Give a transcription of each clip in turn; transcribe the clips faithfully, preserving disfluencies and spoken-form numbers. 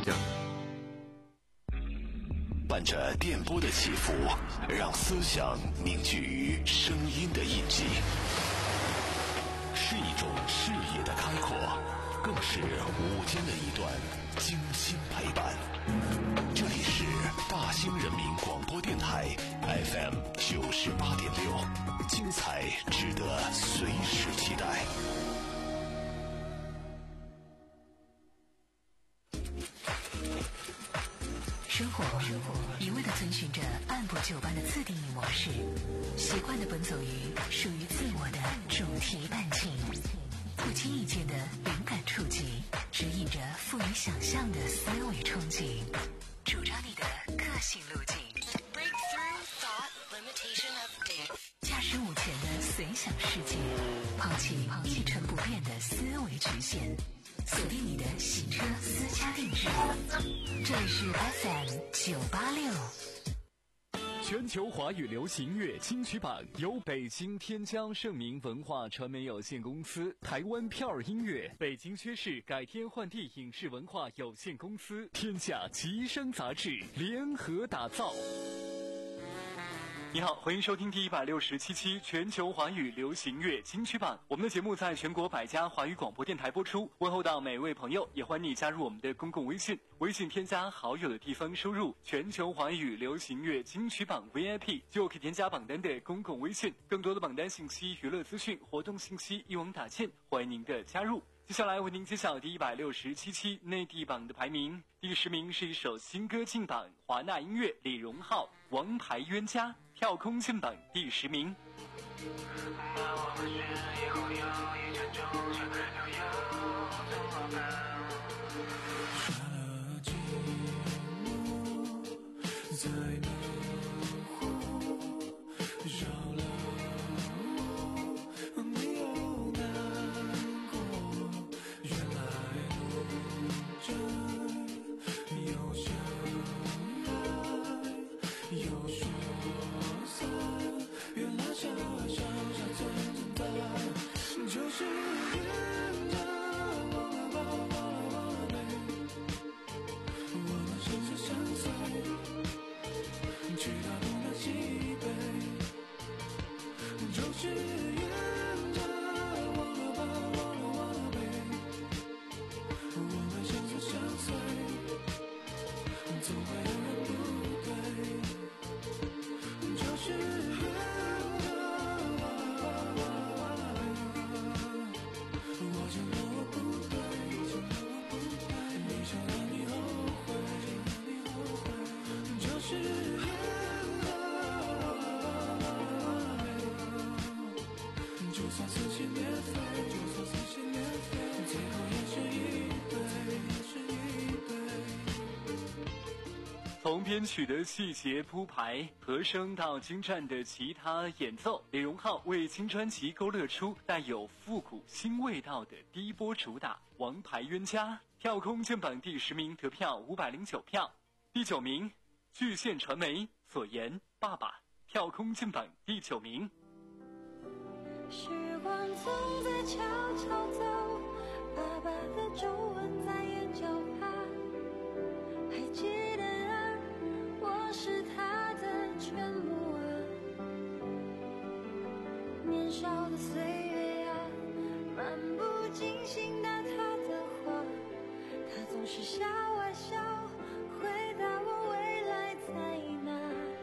伴着电波的起伏，让思想凝聚于声音的印记，是一种视野的开阔，更是午间的一段精心陪伴。这里是大兴人民广播电台 F M 九十八点六，精彩值得随时期待。 生活一味地遵循着按部就班的自定义模式，习惯地奔走于属于自我的主题伴境，不经意间的灵感触及，指引着富于想象的思维憧憬，主张你的个性路径。Breakthrough thought limitation of depth， 驾驶午前的随想世界，抛弃一成不变的思维局限，锁定你的行车私家定制。这里是 F M 九八六。 全球华语流行乐金曲榜由北京天江盛明文化传媒有限公司、台湾票儿音乐、北京薛氏改天换地影视文化有限公司、天下吉声杂志联合打造。你好，欢迎收听第一百六十七期全球华语流行乐金曲榜。我们的节目在全国百家华语广播电台播出，问候到每位朋友，也欢迎你加入我们的公共微信，微信添加好友的地方输入全球华语流行乐金曲榜 V I P 就可以添加榜单的公共微信，更多的榜单信息、娱乐资讯、活动信息一网打尽，欢迎您的加入。接下来为您揭晓第一百六十七期内地榜的排名。第十名是一首新歌进榜，华纳音乐李荣浩《王牌冤家》跳空进榜第十名。 那我们是以后有一场终究又有怎么办？ 杀了寂寞，在门户绕了我，你又难过。原来路真有相爱，有说散，原来傻傻傻真的就是冤家。忘了吧，忘了忘了呗，我们相识相随，直到东南西北，就是冤家。忘了吧，忘了忘了呗，我们相识相随，总会有人不对，就是冤家。我承认我不对，你想让你后悔，就是冤家。就算撕心裂肺，就算撕心裂肺，最后也是一对，也是一对。 从编曲的细节铺排、和声到精湛的吉他演奏，李荣浩为新专辑勾勒出带有复古新味道的第一波主打《王牌冤家》，跳空进榜第十名，得票五百零九票。第九名，巨献传媒所言《爸爸》，跳空进榜第九名。 时光总在悄悄走，爸爸的皱纹在眼角爬，还记得啊，我是他的全部啊。年少的岁月啊，漫不经心答他的话，他总是笑啊笑，回答我未来在哪。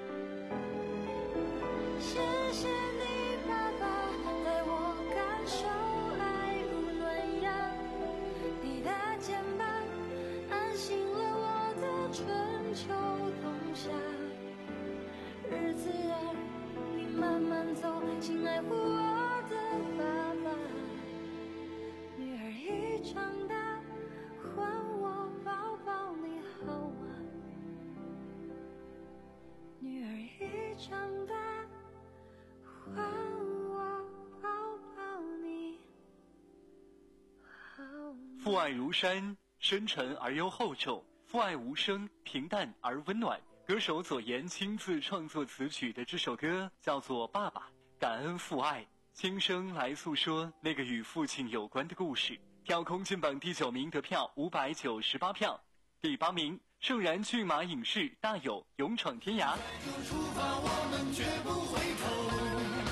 谢谢你爸爸，带我感受爱如暖阳，你的肩膀安心了我的春秋冬夏。日子儿你慢慢走，请爱护我的爸爸。女儿已长大，还我抱抱你好吗？女儿已长大，还我抱抱你好吗？ 父爱如山，深沉而又厚重；父爱无声，平淡而温暖。歌手左岩亲自创作词曲的这首歌叫做《爸爸》，感恩父爱，轻声来诉说那个与父亲有关的故事。跳空进榜第九名，得票五百九十八票。 第八名，盛然骏马影视大有勇闯天涯。 出发，我们绝不回头。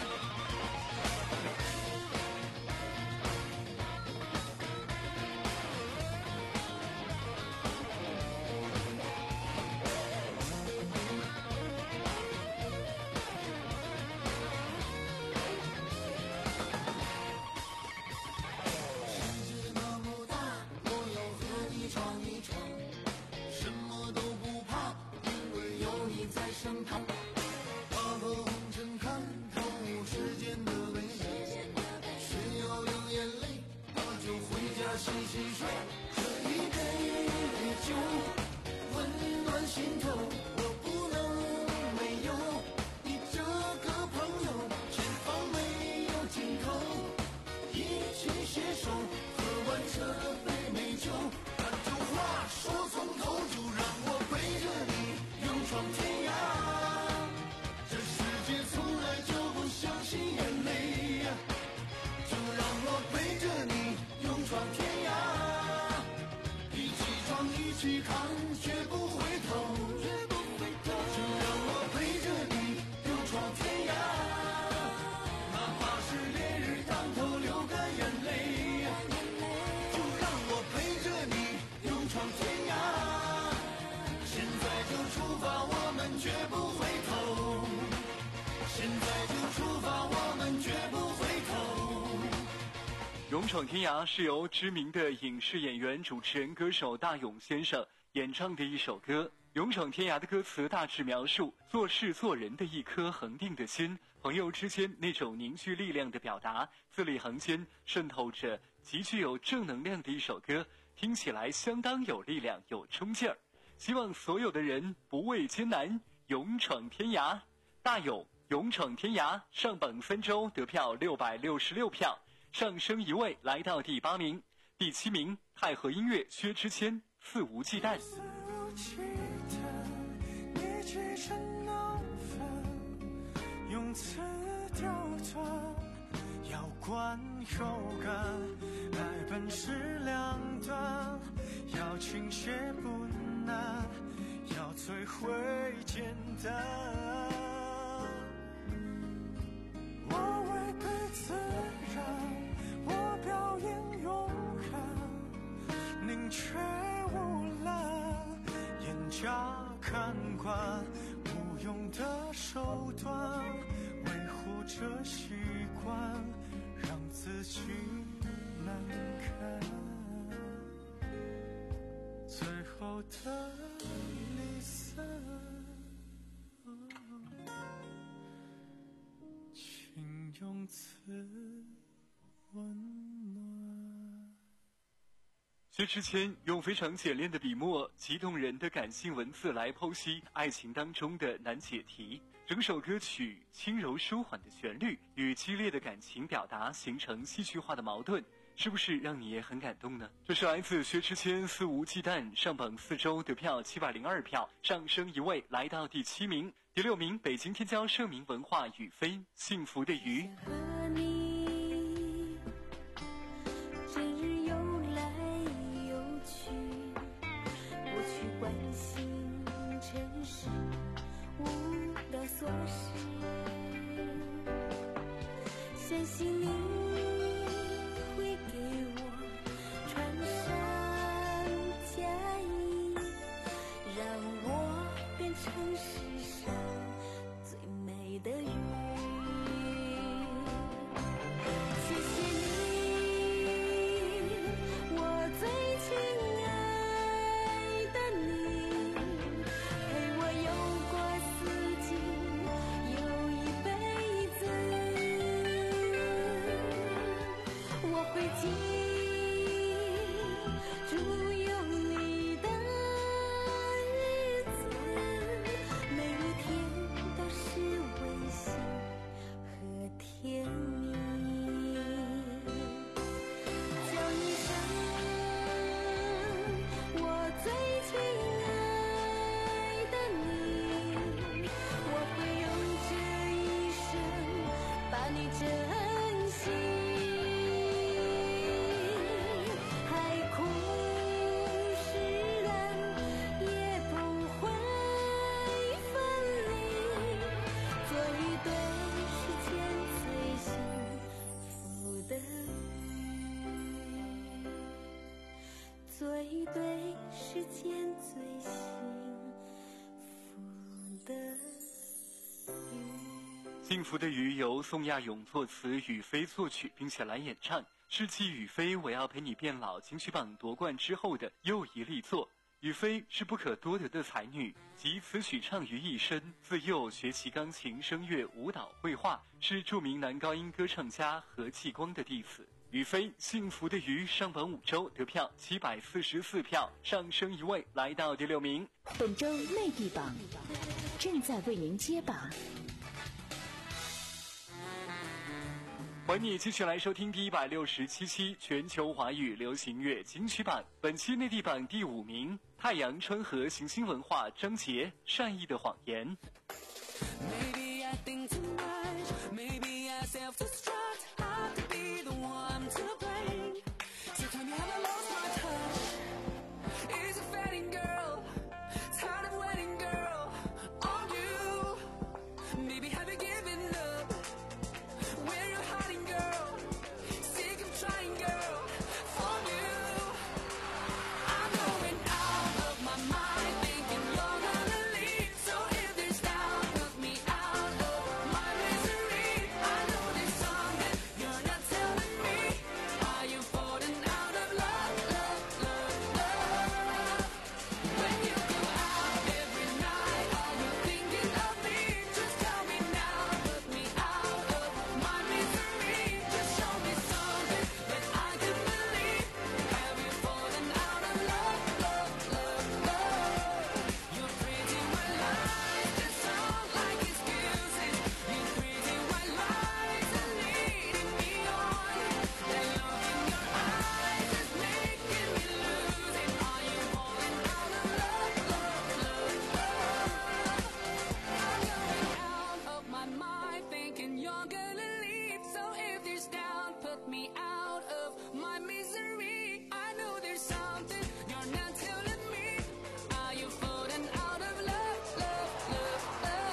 洗洗睡，这一杯酒温暖心头，我不能没有你这个朋友，前方没有尽头，一起携手喝完这杯美酒，把这话说从头，就让我陪着你勇闯天涯，这世界从来就不相信眼泪呀，就让我陪着你勇闯天涯。一起看，绝不回头，绝不回头。就让我陪着你勇闯天涯，哪怕是烈日当头，流干眼泪。就让我陪着你勇闯天涯，现在就出发，我们绝不回头。现在就出发，我们绝不回头。 勇闯天涯是由知名的影视演员、主持人、歌手大勇先生演唱的一首歌。勇闯天涯的歌词大致描述做事做人的一颗恒定的心，朋友之间那种凝聚力量的表达，字里行间渗透着极具有正能量的一首歌，听起来相当有力量、有冲劲儿。希望所有的人不畏艰难，勇闯天涯。大勇勇闯天涯上榜三周，得票六百六十六票。上升一位来到第八名，第七名太和音乐薛之谦肆无忌惮。 肆无忌惮，你几针难分，用词刁钻，要观有感，爱本是两端，要倾斜不难，要摧毁简单。我违背自然。我表演勇敢，宁缺毋滥，严加看管，无用的手段，维护着习惯，让自己难堪。最后的离散，请用词温暖。 薛之谦用非常简练的笔墨、极动人的感性文字来剖析爱情当中的难解题。整首歌曲轻柔舒缓的旋律与激烈的感情表达形成戏剧化的矛盾，是不是让你也很感动呢？这是来自薛之谦肆无忌惮，上榜四周得票七百零二票，上升一位来到第七名。第六名北京天骄盛名文化雨飞幸福的鱼。 琐事，相信你会给我穿上嫁衣，让我变成世上最美的鱼。谢谢你，我最亲爱的你，陪我游过四季。 幸福的鱼由宋亚勇作词，雨飞作曲，并且来演唱，是继雨飞我要陪你变老金曲榜夺冠之后的又一力作。雨飞是不可多得的才女，集词曲唱于一身，自幼学习钢琴、声乐、舞蹈、绘画，是著名男高音歌唱家何继光的弟子。雨飞幸福的鱼上榜五周，得票七百四十四票，上升一位来到第六名。 本周内地榜正在为您揭榜。 欢迎你继续来收听第一百六十七期全球华语流行乐金曲榜。本期内地榜第五名，太阳川河行星文化张杰善意的谎言。 Maybe I think too much, maybe I self-destruct. I could be the one to blame. So tell me have I lost my touch? Is a fading girl, tired of waiting girl on you. Maybe have you given up? Where you hiding girl? Sick of trying girl for you. I'm going out of my mind thinking you're gonna leave. So if there's doubt, put me out of my misery. I know there's something you're not telling me. Are you falling out of love, love, love, love? When you go out every night, are you thinking of me? Just tell me now, put me out of my misery. Just show me something that I can believe. Have you fallen out of love, love, love, love? Your pretty white lies that sound like excuses. Your pretty white lies are leading me on. That look in your eyes is making me lose it. Are you falling out of love, love, love, love? I'm going out of my mind thinking you're gonna leave. So if there's doubt, put me out of my misery. I know there's something you're not telling me. Are you falling out of love, love, love,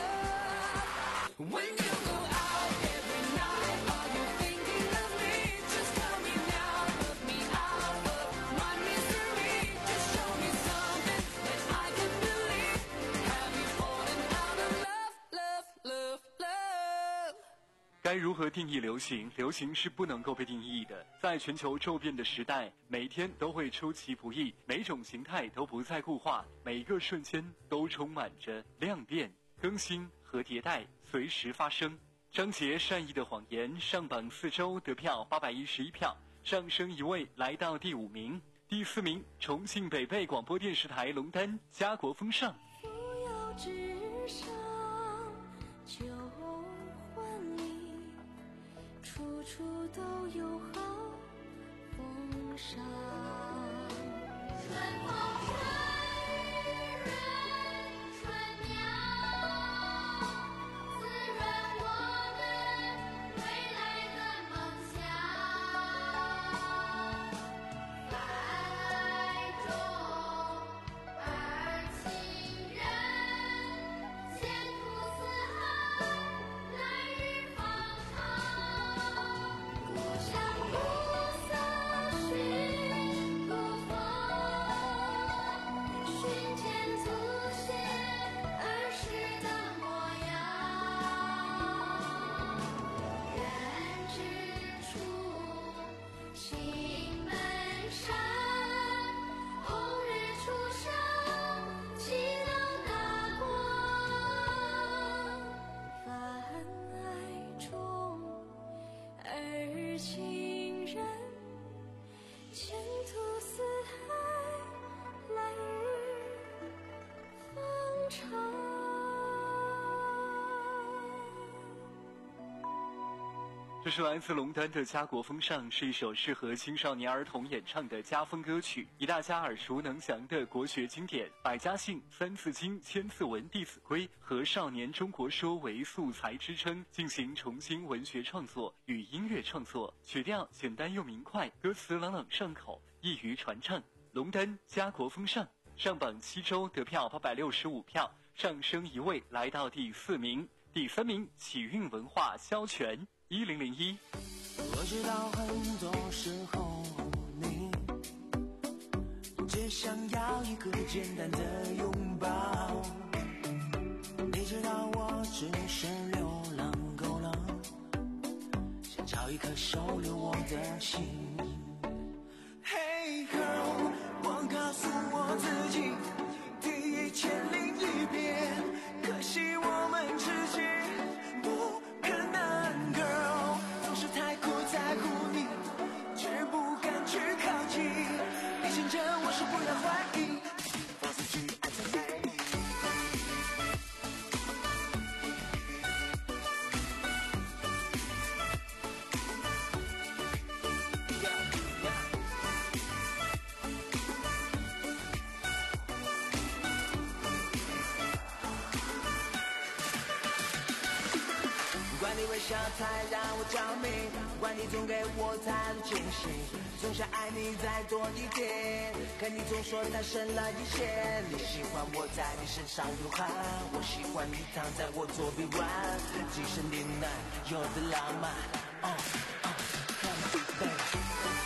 love? When you go out every night, are you thinking of me? Just tell me now, put me out of my misery. Just show me something that I can believe. Have you fallen out of love, love, love, love? 该如何定义流行？流行是不能够被定义的。在全球骤变的时代，每天都会出其不意，每种形态都不再固化，每一个瞬间都充满着量变、更新和迭代，随时发生。张杰善意的谎言上榜四周，得票八百一十一票，上升一位来到第五名。第四名，重庆北碚广播电视台龙丹家国风尚。 扶摇直上旧欢里，处处都有好风尚。春风春润春鸟，滋润我们未来的梦想。泛爱中而情人，前途似海，来日方长。故乡暮色寻故风，寻见祖先儿时的模样。人之初，心门山，红日初升，起了大光。泛爱中而情人，前途似海，来日方长。 这是来自龙丹的家国风尚，是一首适合青少年儿童演唱的家风歌曲，以大家耳熟能详的国学经典《百家姓》《三字经》《千字文》《弟子规》和《少年中国说》为素材支撑，进行重新文学创作与音乐创作，曲调简单又明快，歌词朗朗上口，易于传唱。龙丹家国风尚上榜七周，得票八百六十五票，上升一位来到第四名。第三名，启运文化萧全一零零一。 我知道很多时候你只想要一个简单的拥抱，你知道我只是流浪狗， 找一颗收留我的心。 Hey girl， 我告诉我自己，第一千零一遍，可惜我们之间不可能 girl， 总是太过在乎你，却不敢去靠近，提醒着我说不要怀疑，放肆去爱才美丽。你微笑才让我着迷，管你总给我太多惊喜，总想爱你再多一点，可你总说太深了一些。你喜欢我在你身上流汗，我喜欢你躺在我左臂弯，精神呢喃有的浪漫。哦哦 ，Come on baby。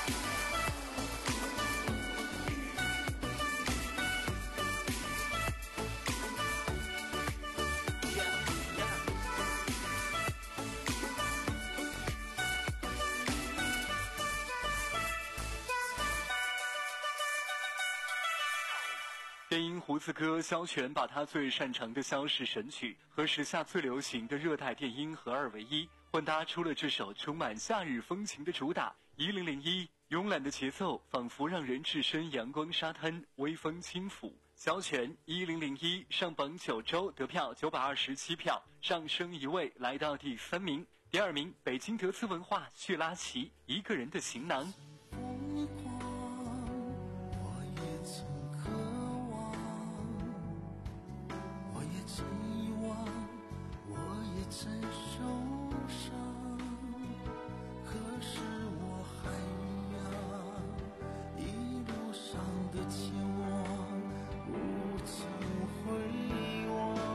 电音胡子哥萧全把他最擅长的萧氏神曲和时下最流行的热带电音合二为一，混搭出了这首充满夏日风情的主打一零零一。慵懒的节奏仿佛让人置身阳光沙滩，微风轻抚。萧全一零零一上榜九周，得票九百二十七票，上升一位来到第三名。第二名，北京德兹文化叙拉奇一个人的行囊。 疯狂，我也曾渴望，我也曾遗忘，我也曾受伤，可是我还一样，一路上的前往无尽回望。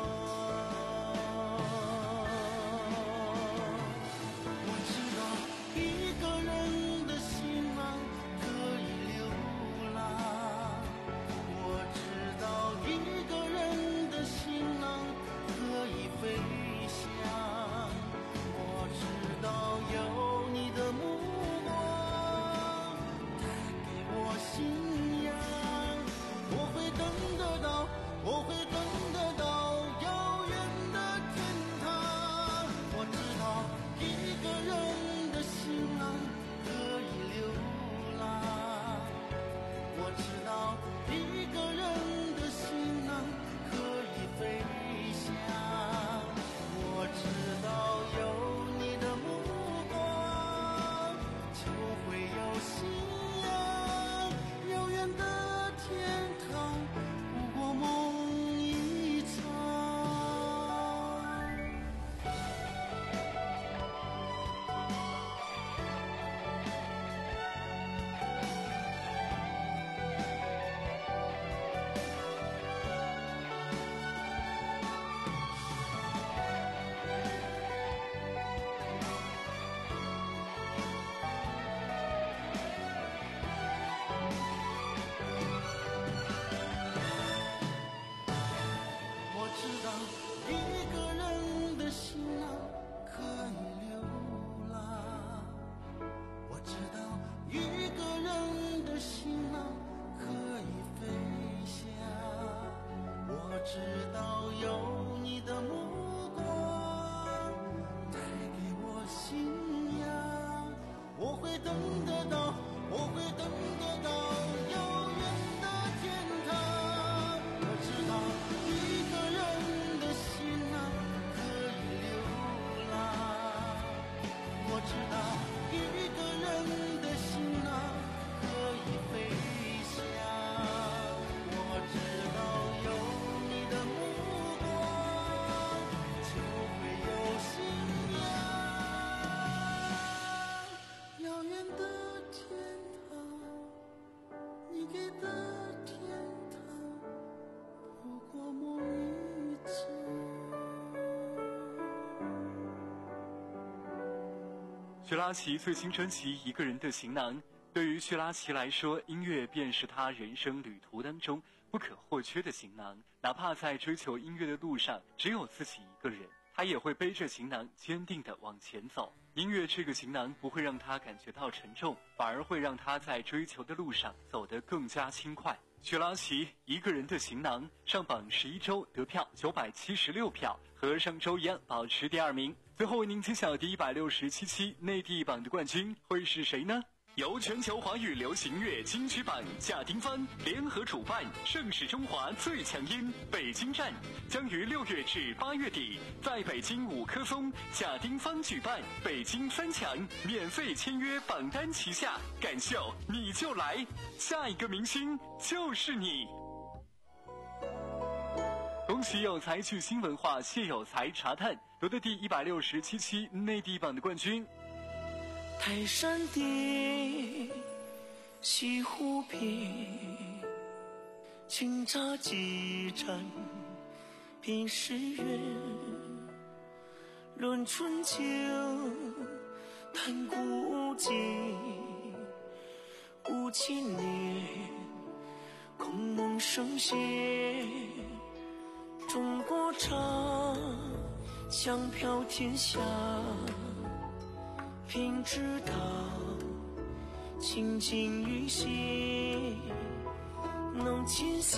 我知道一个人的心啊可以流浪，我知道一个人的心啊可以飞翔，我知道有你的目光带给我信仰，我会等得到，我会等得到遥远的天堂。我知道一个人的心啊可以流浪，我知道一个人的心啊可以飞翔，我知道有你的目光就会有信仰，遥远的天堂不过梦一场。我知道一个人的心啊可以流浪，我知道一个人的心啊可以飞翔，我知道有你的目光带给我信仰，我会等得到，我会等得到遥远的天堂。我知道一个人的心啊可以流浪，我知道一个人的心啊可以飞翔，我知道有你的目光就会有信仰，遥远的天堂，你给的天堂不过梦一场。 薛拉奇最新专辑《一个人的行囊》，对于薛拉奇来说，音乐便是他人生旅途当中不可或缺的行囊。哪怕在追求音乐的路上只有自己一个人， 他也会背着行囊坚定地往前走。音乐这个行囊不会让他感觉到沉重，反而会让他在追求的路上走得更加轻快。雪拉奇一个人的行囊上榜十一周，得票九百七十六票，和上周一样保持第二名。最后为您揭晓第一百六十七期内地榜的冠军会是谁呢？由全球华语流行乐金曲榜、贾丁芳联合主办，盛世中华最强音北京站将于六月至八月底在北京五棵松贾丁芳举办北京三强免费签约榜单旗下，感秀你就来，下一个明星就是你。恭喜有才去新文化谢有才茶探夺得第一百六十七期内地榜的冠军。 泰山顶，西湖边，清茶几盏，品诗缘。论春秋，谈古今，五千年，孔孟圣贤。中国茶，香飘天下。品之道，清净于心，能尽显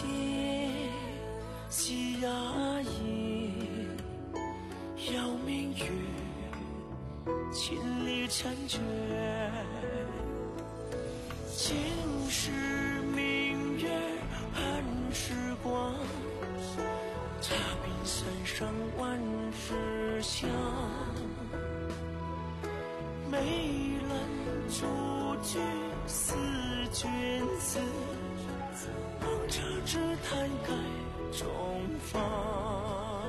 细雅音，邀明月，千里婵娟。前世明月寒时光，茶鬓三上万事香。梅兰竹菊思君子，望茶之坛盖中芳。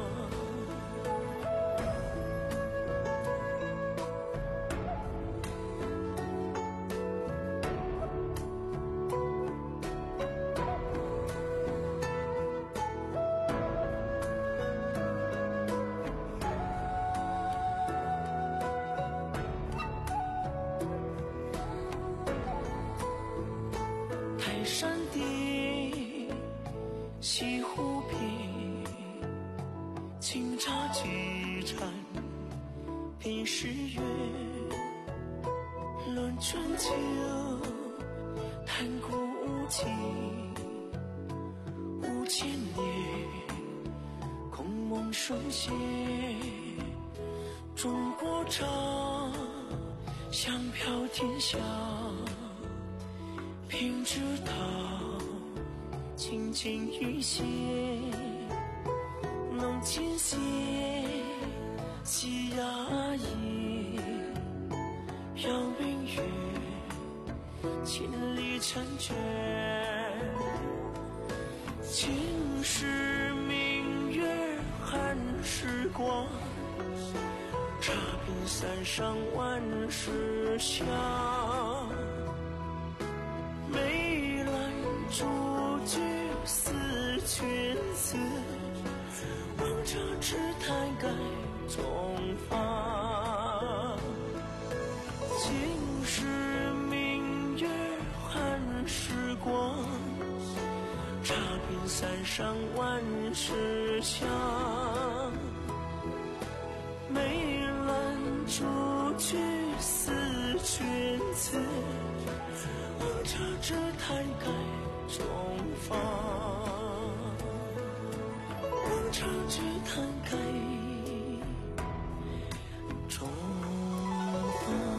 山顶，西湖边，清茶几盏，品诗缘。论春秋，谈古今，五千年，孔孟圣贤。中国茶，香飘天下。品之道，清净于心，能尽显细雅音，邀明月，千里婵娟。前世明月寒时光，茶鬓三上万事香。梅兰竹菊思君子，望茶之坛盖中芳。前世明月寒时光，茶鬓三上万事香。梅兰竹菊思君子，望茶之坛盖中芳。望茶之坛盖中芳。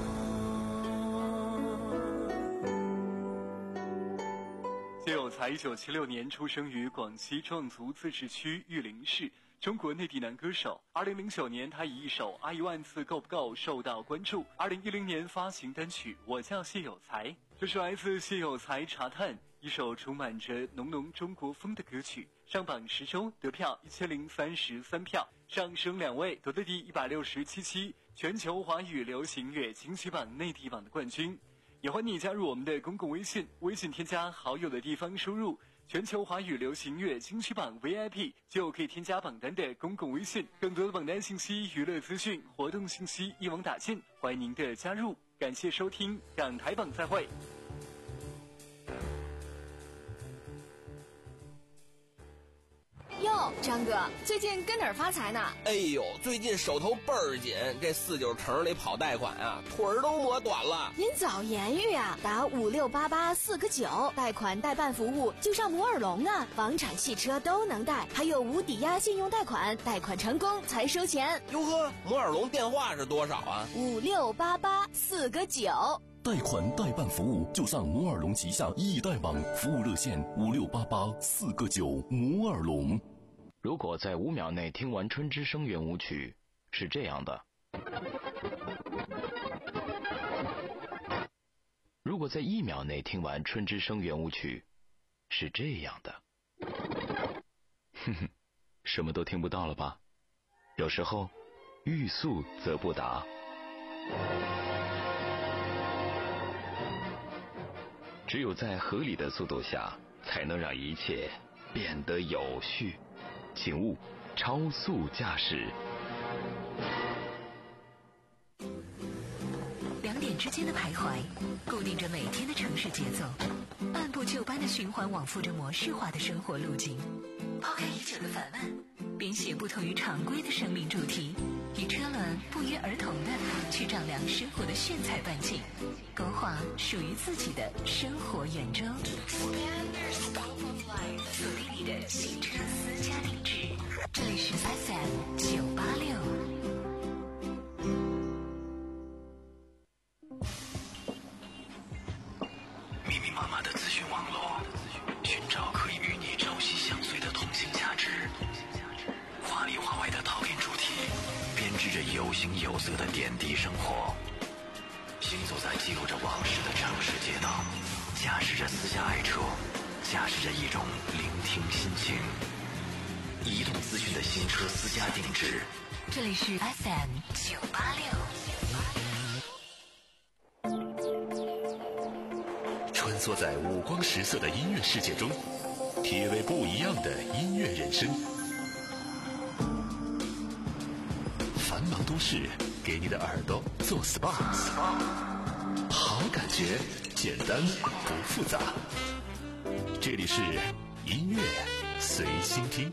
谢有才一九七六年出生于广西壮族自治区玉林市，中国内地男歌手。二零零九年，他以一首《爱一万次够不够》受到关注。二零一零年发行单曲《我叫谢有才》，这是来自谢有才茶探一首充满着浓浓中国风的歌曲，上榜十周，得票一千零三十三票，上升两位，夺得第一百六十七期全球华语流行乐金曲榜内地榜的冠军。也欢迎你加入我们的公共微信，微信添加好友的地方输入全球华语流行乐金曲榜 V I P 就可以添加榜单的公共微信，更多的榜单信息、娱乐资讯、活动信息一网打尽，欢迎您的加入。感谢收听港台榜，再会。 哟， 哟，张哥，最近跟哪儿发财呢？ 哎呦，最近手头倍儿紧，这四九城里跑贷款啊，腿儿都磨短了。 您早言语啊，打五六八八四个九，贷款代办服务就上摩尔龙啊，房产、汽车都能贷，还有无抵押信用贷款，贷款成功才收钱。 哟呵，摩尔龙电话是多少啊？ 五六八八四个九。 贷款代办服务就上摩尔龙旗下易贷网，服务热线五六八八四个九。摩尔龙。 如果在五秒内听完春之声圆舞曲，是这样的；如果在一秒内听完春之声圆舞曲，是这样的。哼哼，什么都听不到了吧？有时候，欲速则不达。只有在合理的速度下，才能让一切变得有序。请勿超速驾驶。 两点之间的徘徊，固定着每天的城市节奏，按部就班的循环往复着模式化的生活路径。抛开已久的烦闷，编写不同于常规的生命主题，与车轮不约而同的去丈量生活的炫彩半径，勾画属于自己的生活圆周。锁定你的新车私家定制，这里是 F M 九八六。 密密麻麻的资讯网络，寻找可以与你朝夕相随的通信价值。华里华外的套件主题，编织着有形有色的点滴生活。行走在记录着往事的城市街道，驾驶着私家爱车，驾驶着一种聆听心情。移动资讯的新车私家定制， 这里是 F M 九八六。 穿梭在五光十色的音乐世界中，体味不一样的音乐人生。繁忙都市，给你的耳朵做 S P A， 好感觉，简单不复杂。这里是音乐随心听。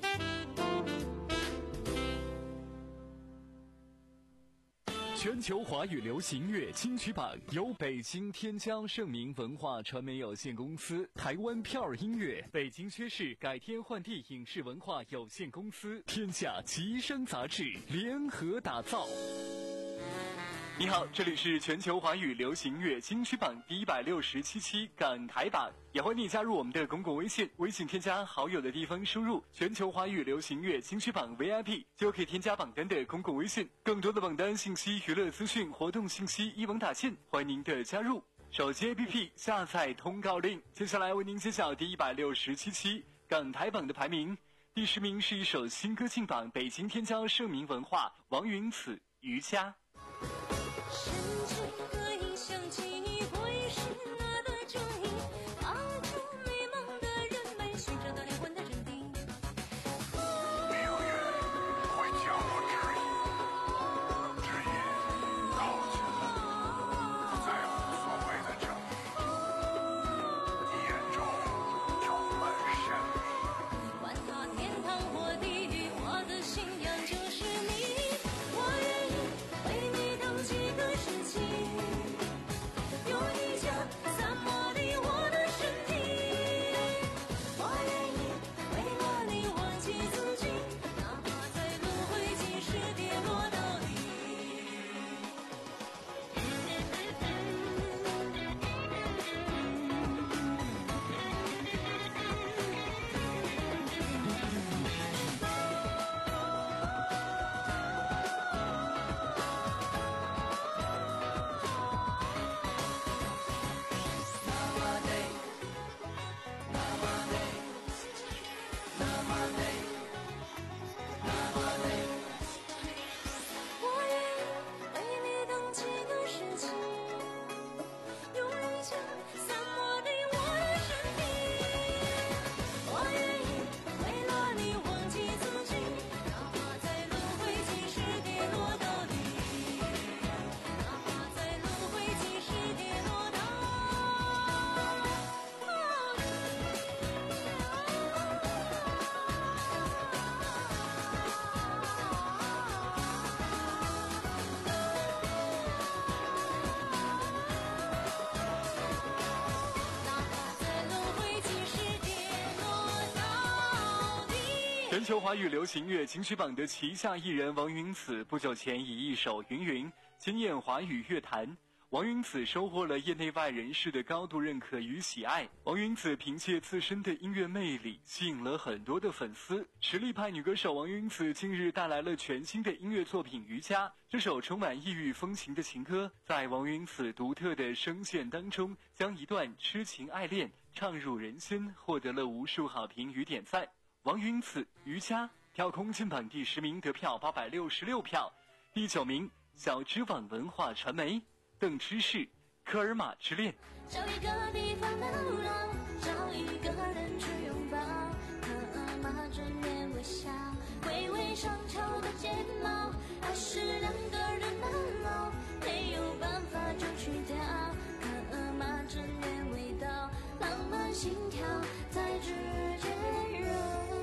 全球华语流行乐金曲榜由北京天江盛明文化传媒有限公司、台湾票儿音乐、北京薛氏改天换地影视文化有限公司、天下吉声杂志联合打造。你好，这里是全球华语流行乐金曲榜第一百六十七期港台榜，也欢迎你加入我们的公共微信，微信添加好友的地方输入全球华语流行乐金曲榜 V I P 就可以添加榜单的公共微信，更多的榜单信息、娱乐资讯、活动信息一网打尽，欢迎您的加入。手机 A P P 下载通告令。接下来为您揭晓第一百六十七期港台榜的排名。第十名是一首新歌进榜，北京天骄盛明文化王云此瑜伽。 天堂或地狱，我的信仰就是你。我愿意为全球华语流行乐金曲榜的旗下艺人王云子不久前以一首《云云》惊艳华语乐坛。王云子收获了业内外人士的高度认可与喜爱。王云子凭借自身的音乐魅力吸引了很多的粉丝。实力派女歌手王云子近日带来了全新的音乐作品《瑜伽》。这首充满异域风情的情歌，在王云子独特的声线当中，将一段痴情爱恋唱入人心，获得了无数好评与点赞。王云子《瑜伽》跳空进榜第十名，得票八百六十六票。第九名，小知网文化传媒邓芝士，科尔玛之恋。 找一个地方流浪，找一个人去拥抱，科尔玛之恋微笑，微微上翘的睫毛，还是两个人的老，没有办法就去掉。科尔玛之恋味道，浪漫心跳在指尖揉。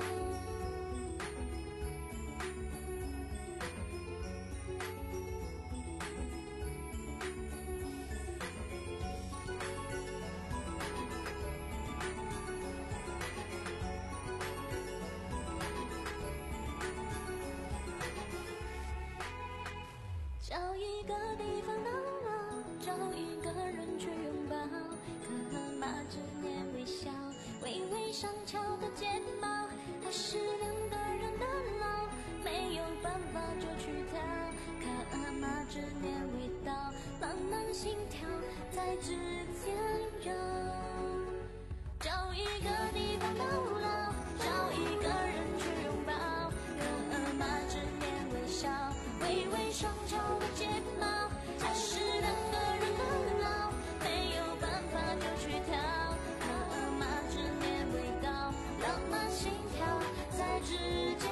找一个地方流浪，找一个人去拥抱，科尔玛之恋微笑，微微上翘的睫毛，还是两个人的老，没有办法就去跳。科尔玛之恋味道，浪漫心跳在指尖揉。找一个地方流浪，找一个人去拥抱，科尔玛之恋微笑，微微上翘的睫毛，还是两个人的老，没有办法就去跳。科尔玛之恋味道，浪漫心跳在指尖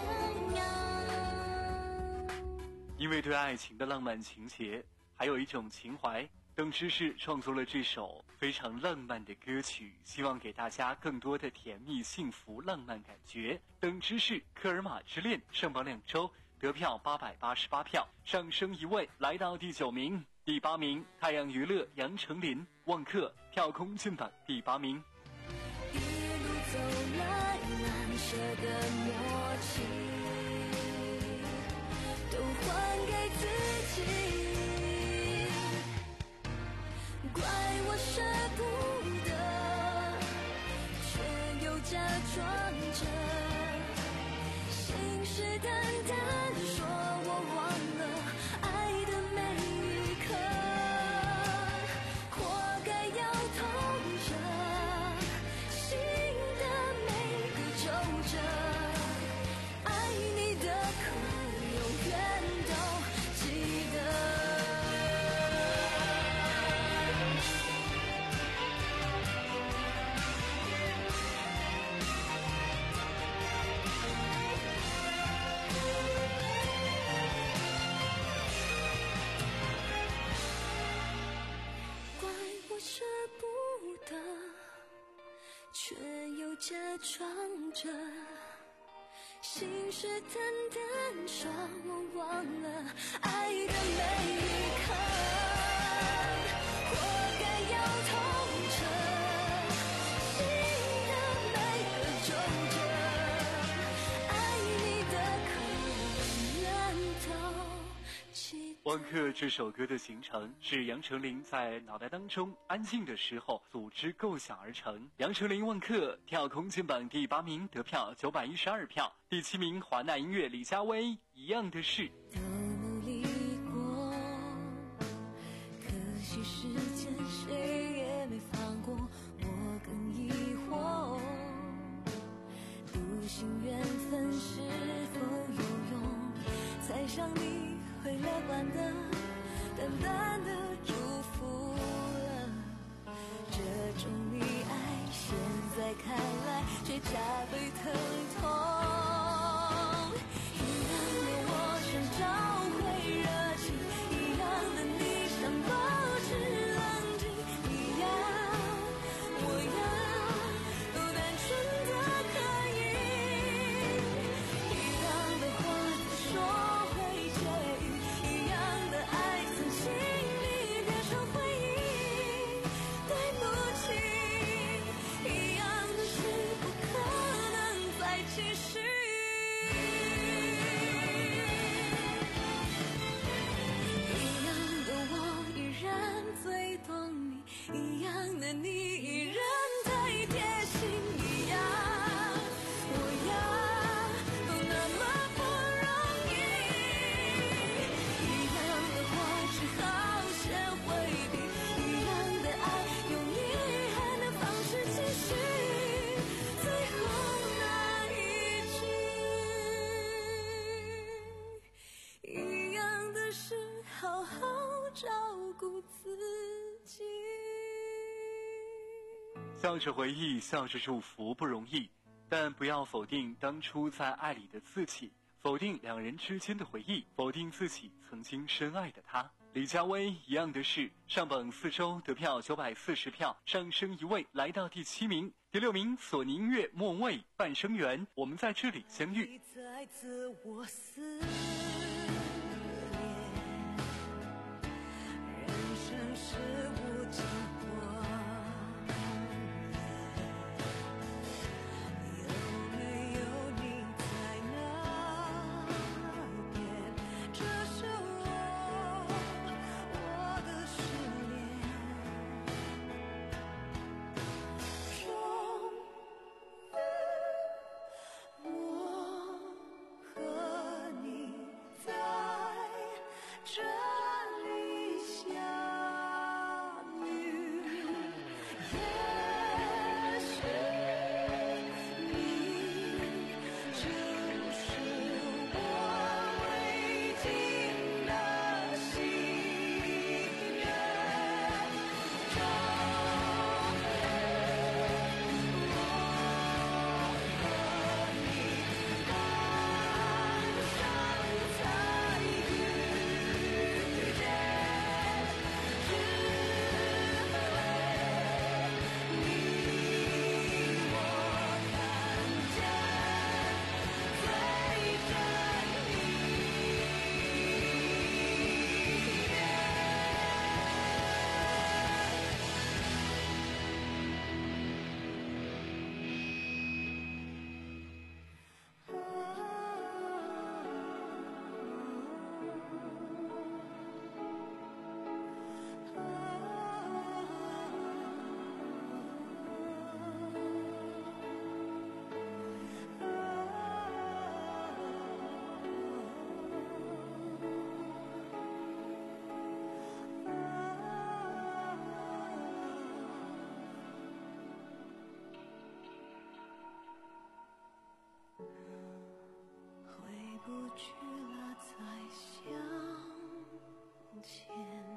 摇。 因为对爱情的浪漫情节，还有一种情怀，邓芝士创作了这首非常浪漫的歌曲，希望给大家更多的甜蜜、幸福、浪漫感觉。邓芝士《科尔玛之恋》上榜两周，得票八百八十八票，上升一位，来到第九名。第八名，太阳娱乐杨丞琳《忘客》跳空进榜第八名。 一路走来，难舍的默契，都还给自己。怪我舍不得，却又假装着，信誓旦旦说我忘了爱的每一刻，活该要痛着心的每个皱褶，爱你的可永远都记得。舍不得，却又假装着，信誓旦旦说我忘了爱的每一刻，活该要痛着心的每个皱褶，爱你的可永远都记得。 忘客这首歌的形成是杨丞琳在脑袋当中安静的时候组织构想而成。杨丞琳《忘客》跳空进榜第八名，得票九百一十二票。第七名，华纳音乐李佳薇《一样的事》。 都努力过，可惜时间谁也没放过，我更疑惑，不信缘分是否有用，才让你会乐观的淡淡的祝福了，这种溺爱现在看来却加倍疼痛。一样的我想找回热情，一样的你想保持冷静，一样我要有单纯的可以，一样的话说会介意，一样的爱曾经历变成回忆，对不起，一样的事不可能再继续。 笑着回忆，笑着祝福不容易，但不要否定当初在爱里的自己，否定两人之间的回忆，否定自己曾经深爱的他。李佳薇一样的是上榜四周得票九百四十票，上升一位来到第七名。第六名索尼音乐莫文蔚半生缘，我们在这里相遇。 一次爱自我思念，人生是无尽光阴，有没有你在那边？这是我我的失恋，终于我和你在这里相遇，也许你就是我未尽的心愿，终于我和你半生才遇见，只为你我看见最真回不去了，再相见，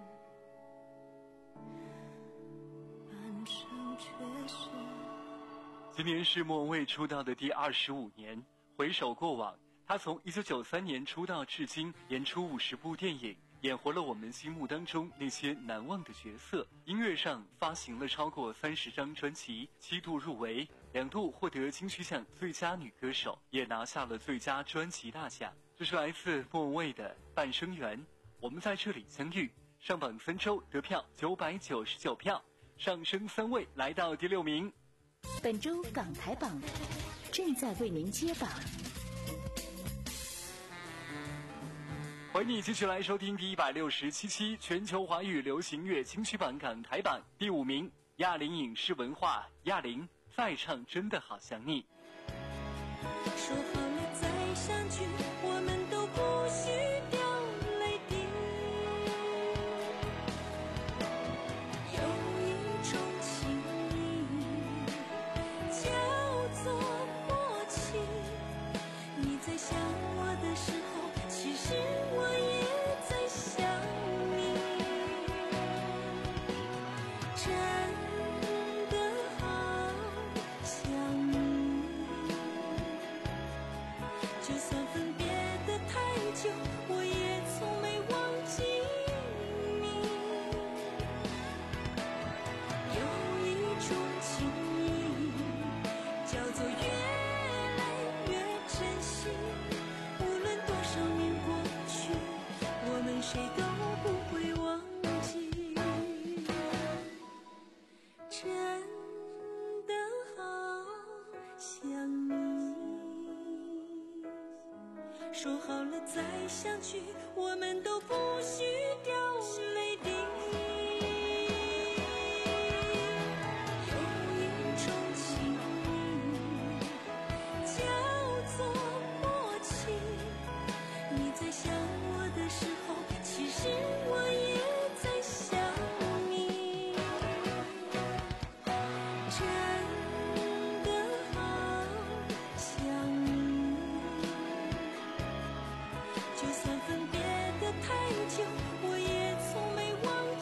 半生却是今年是莫文蔚出道的第二十五年。回首过往，她从一九九三年出道至今，演出五十部电影，演活了我们心目当中那些难忘的角色。音乐上发行了超过三十张专辑，七度入围，两度获得金曲奖最佳女歌手，也拿下了最佳专辑大奖。这是来自莫文蔚的《半生缘》，我们在这里相遇。上榜三周得票九百九十九票，上升三位来到第六名。 本周港台榜正在为您揭榜。 欢迎你继续来收听第一百六十七期全球华语流行乐金曲榜港台榜第五名，亚林影视文化，亚林再唱真的好想你。 说好了再相聚，我们都不许掉泪滴。有一种情谊叫做默契，你在想我的时候，其实我也在想你。真的好想你，就算分别的太久，我也从没忘记你。有一种情谊叫做越来越珍惜，无论多少年过去，我们谁都不会忘记。真的好想你，说好了再相聚，我们都不许掉泪滴。有一种情谊叫做默契，你在想我的时候，其实我也在想你。真的好想你，就算分别的太久，我也从没忘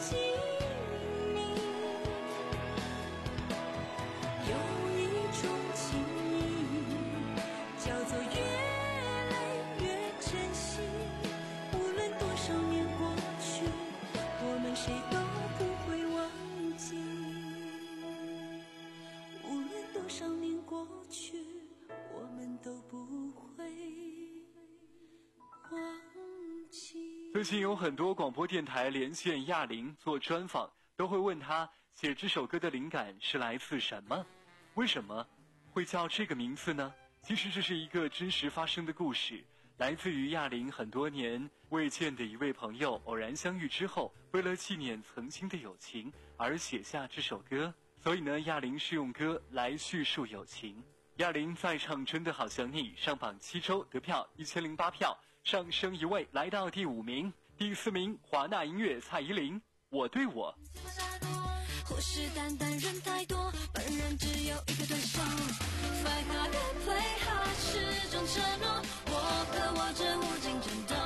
最近有很多广播电台连线亚玲做专访，都会问她写这首歌的灵感是来自什么？为什么会叫这个名字呢？其实这是一个真实发生的故事，来自于亚玲很多年未见的一位朋友偶然相遇之后，为了纪念曾经的友情而写下这首歌。所以呢，亚玲是用歌来叙述友情。亚玲再唱真的好像你，上榜七周得票一千零八票，上升一位来到第五名。第四名华纳音乐蔡依林，我对我。 虎视眈眈人太多，本人只有一个对手。Fight hard and play hard 是种承诺，我和我这无尽争斗。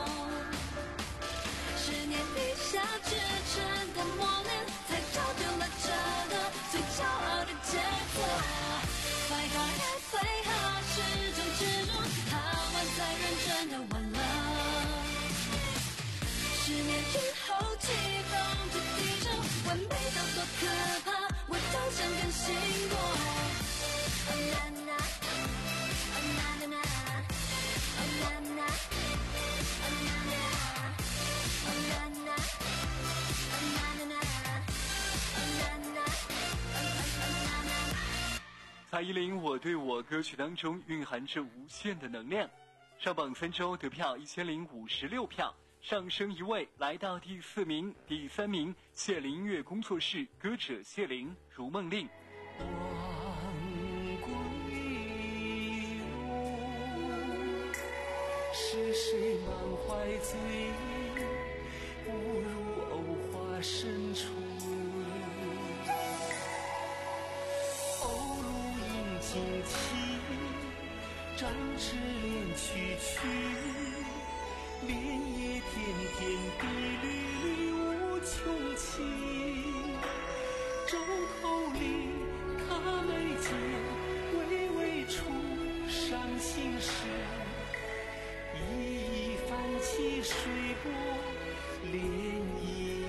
十年底下至真的磨练，才造就了这个最骄傲的结果。Fight hard and play hard 是种执着，好玩才认真的玩了。十年之后，激动着地震，完美到多可怕，我都想更新过。Oh na na, oh na na na, oh na na, oh na na, oh na na, oh na na, oh na na, oh na na。 蔡依林《我对我》歌曲当中蕴含着无限的能量，上榜三周得票一千零五十六票。上升一位来到第四名。第三名谢林音乐工作室歌者谢林《如梦令》。 望归路，是谁满怀醉意，误入藕花深处。鸥鹭引旌旗，展翅连曲曲。莲叶天天地缕缕无穷情，舟头里他眉间微微出伤心事，一一泛起水波涟漪。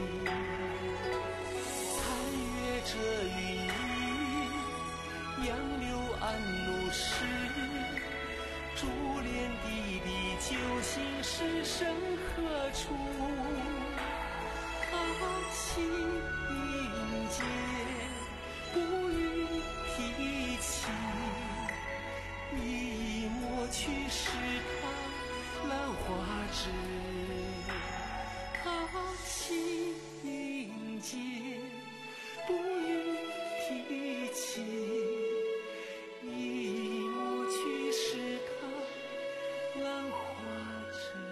残月遮云雨，杨柳暗露湿，珠帘滴滴究竟是身何处？他心凝结，不予提起，一一抹去是他兰花枝。他心凝结，不予提起，一一抹去是他兰花枝。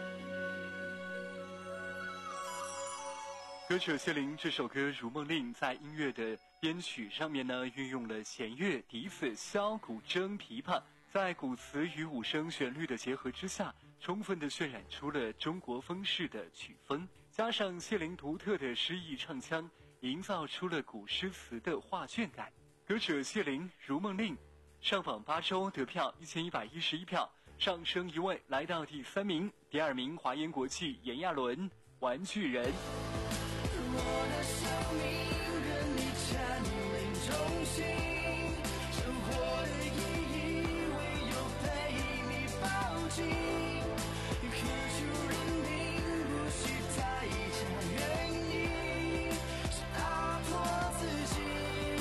歌者谢林这首歌《如梦令》在音乐的编曲上面呢，运用了弦乐、笛子、箫、古筝、琵琶，在古词与五声旋律的结合之下，充分的渲染出了中国风式的曲风，加上谢林独特的诗意唱腔，营造出了古诗词的画卷感。歌者谢林《如梦令》上榜八周得票一千一百一十一票，上升一位来到第三名。第二名华研国际炎亚纶《玩具人》。 我的生命任你占领中心，生活的意义唯有被你抱紧，渴求认定不需再加原因，是打破自己。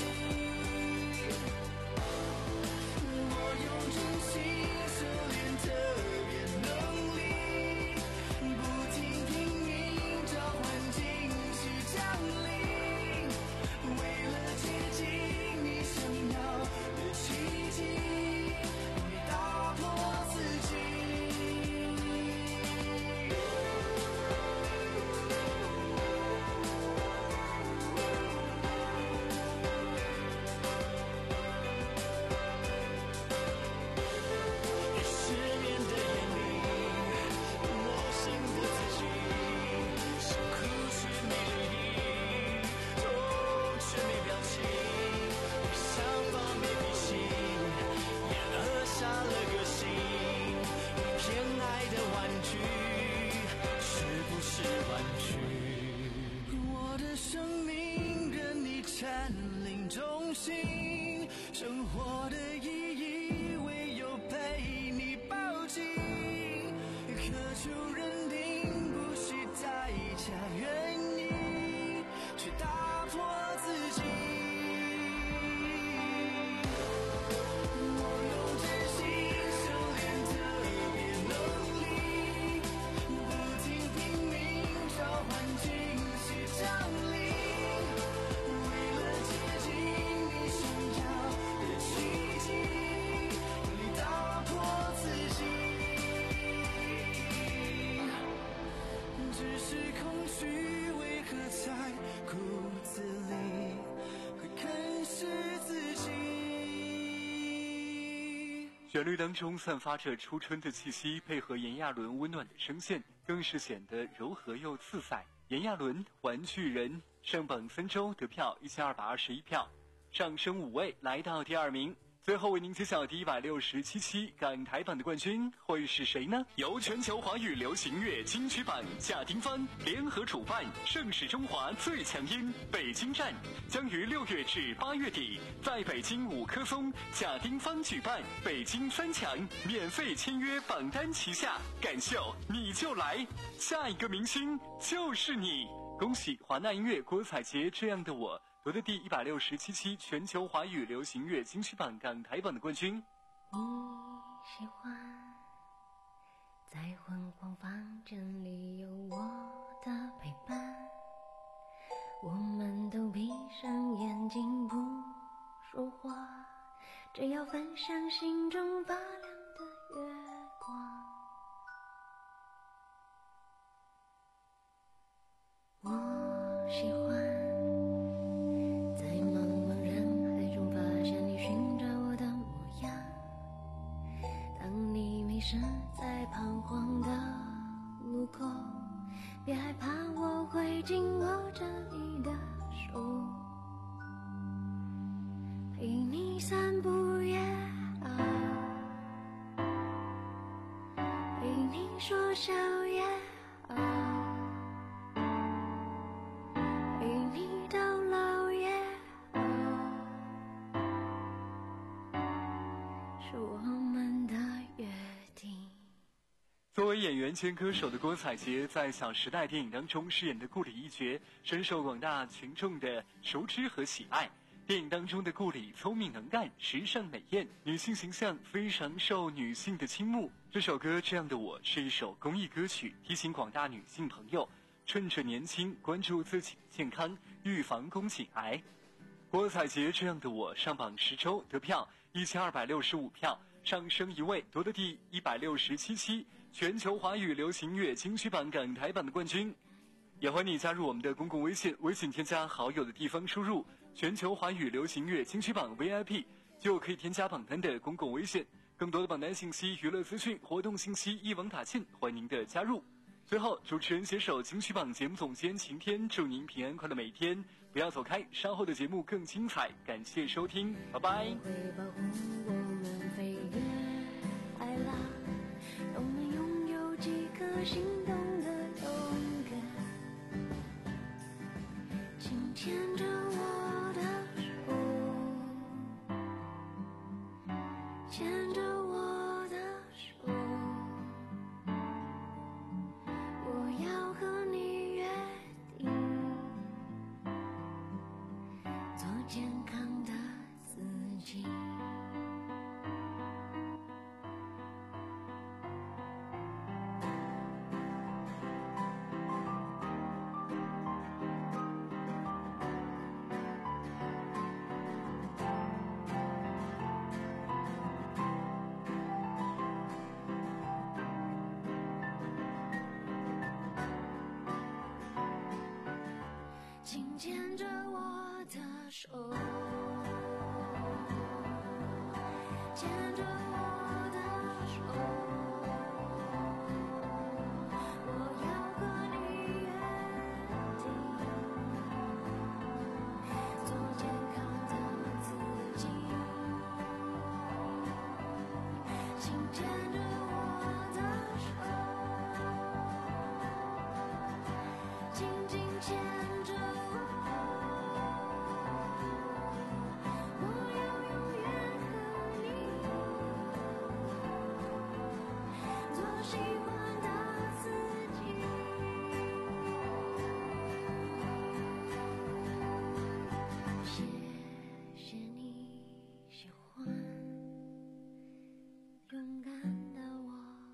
我用真心修炼特别能力，不停拼命召唤惊喜降临，为了接近你想要的奇迹，你打破自己。失眠的眼里，我幸福自己，是苦是美丽，都却没表情，想法没脾气，也扼杀了个性。你偏爱的玩具，是不是玩具？我的生命任你占领中心，生活的意义唯有被你抱紧，渴求认定只是空虚，为何在骨子里会看是自己？ 旋律当中散发着初春的气息，配合炎亚纶温暖的声线，更是显得柔和又自在。炎亚纶玩具人上榜三周得票一千二百二十一票，上升五位来到第二名。最后为您揭晓第一百六十七期港台版的冠军会是谁呢？由全球华语流行乐金曲榜贾丁帆联合主办，盛世中华最强音北京站将于六月至八月底在北京五棵松贾丁帆举办北京三强免费签约榜单旗下，感秀你就来，下一个明星就是你！恭喜华纳音乐郭采洁这样的我夺得第一百六十七期全球华语流行乐金曲榜港台榜的冠军。 你喜欢在昏黄房间里有我的陪伴，我们都闭上眼睛不说话，只要分享心中发亮的月光。我喜欢在茫茫人海中发现你寻找我的模样，当你迷失在彷徨的路口，别害怕，我会紧握着你的手，陪你散步夜熬，陪你说笑也好，陪你到老也好，是我们的约定。 作为演员兼歌手的郭采洁，在《小时代》电影当中饰演的顾里一角，深受广大群众的熟知和喜爱。电影当中的顾里聪明能干、时尚美艳，女性形象非常受女性的倾慕。这首歌《这样的我》是一首公益歌曲，提醒广大女性朋友趁着年轻关注自己的健康，预防宫颈癌。郭采洁《这样的我》上榜十周得票一千二百六十五票，上升一位夺得第一百六十七期全球华语流行乐金曲榜港台版的冠军。也欢迎你加入我们的公共微信，微信添加好友的地方输入全球华语流行乐金曲榜 V I P 就可以添加榜单的公共微信。更多的榜单信息、娱乐资讯、活动信息一网打尽，欢迎您的加入。最后，主持人携手金曲榜节目总监晴天，祝您平安快乐每一天，不要走开，稍后的节目更精彩，感谢收听，拜拜。 会保护我们飞越海浪，让我们拥有几颗心动的勇敢，请牵着我的手，牵着我的手，我要和你约定，做健康的自己。请牵着我的手，牵着我的手，我要和你约定，做健康的自己。请牵着我的手，紧紧牵着我，我要永远和你做喜欢的自己。谢谢你喜欢勇敢的我，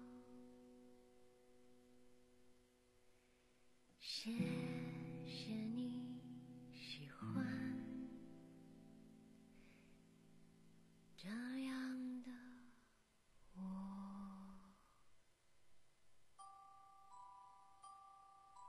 谢谢你喜欢这样的我。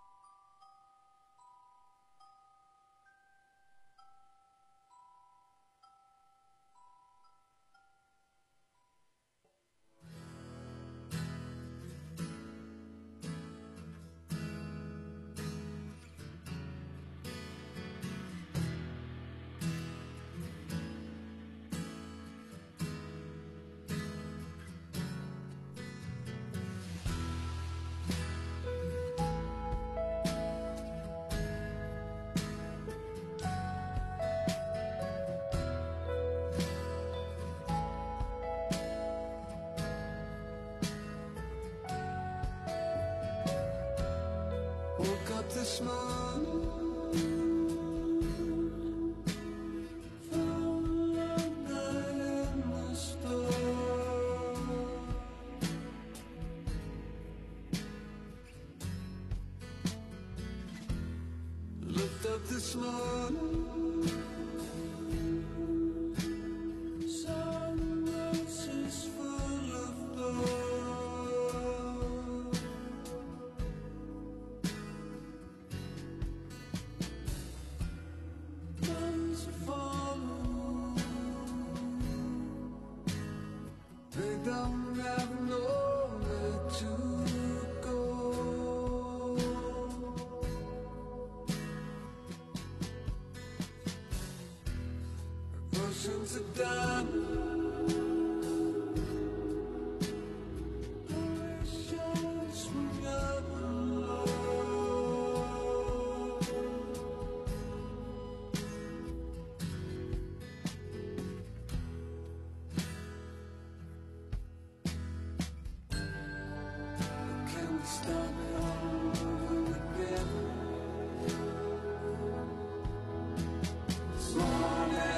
this morning. This morning, someone else is full of love. Guns are falling, they don't have nowhere to go. Oceans are done. Oceans will never low. Can we start it all over again? This morning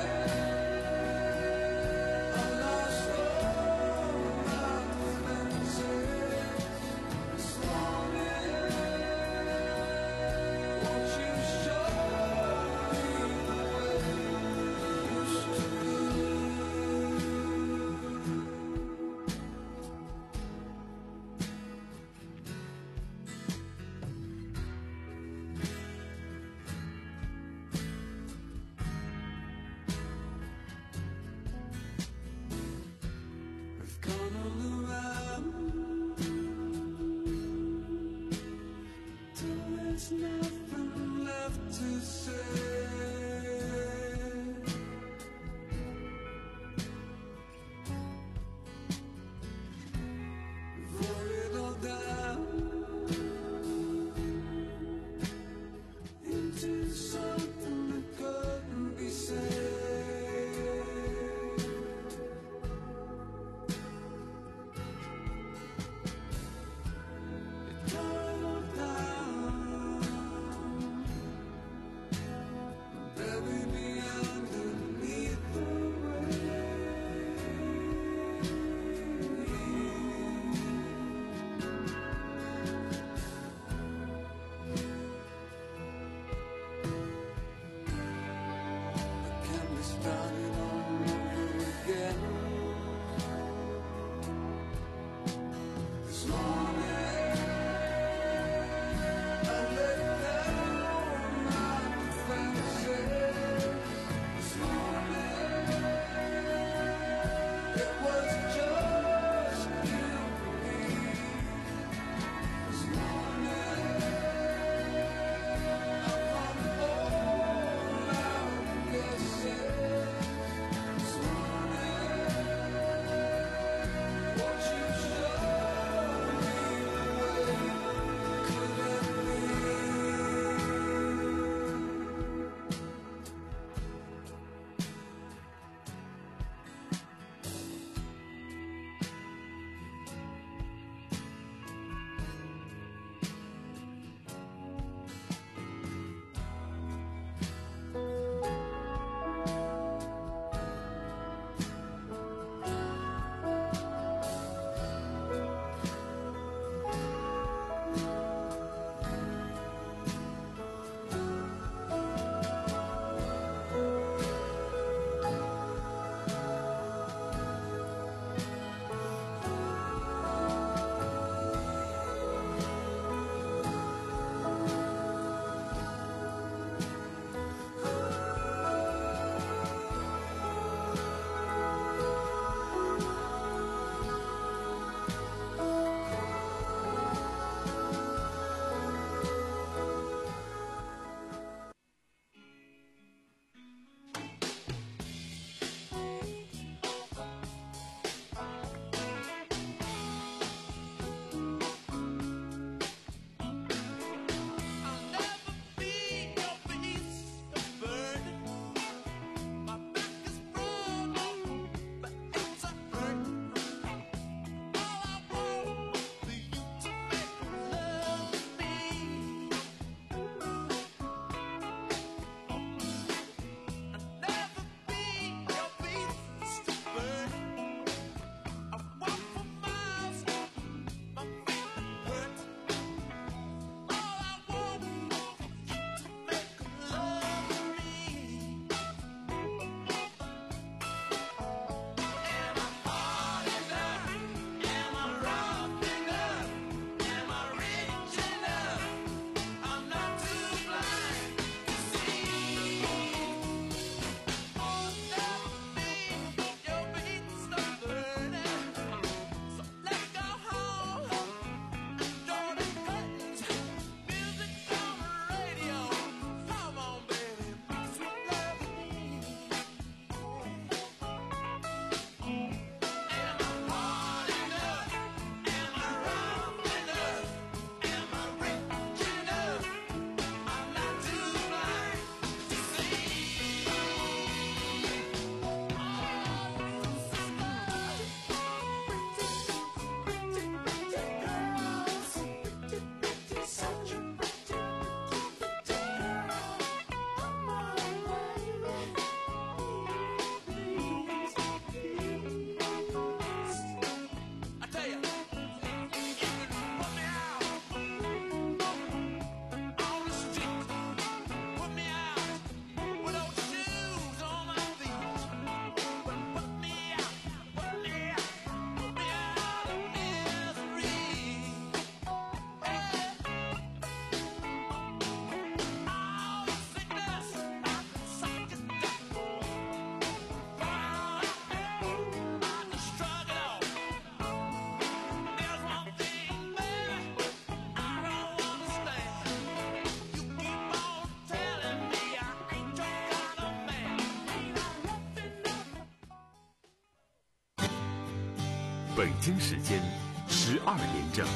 北京时间十二点整。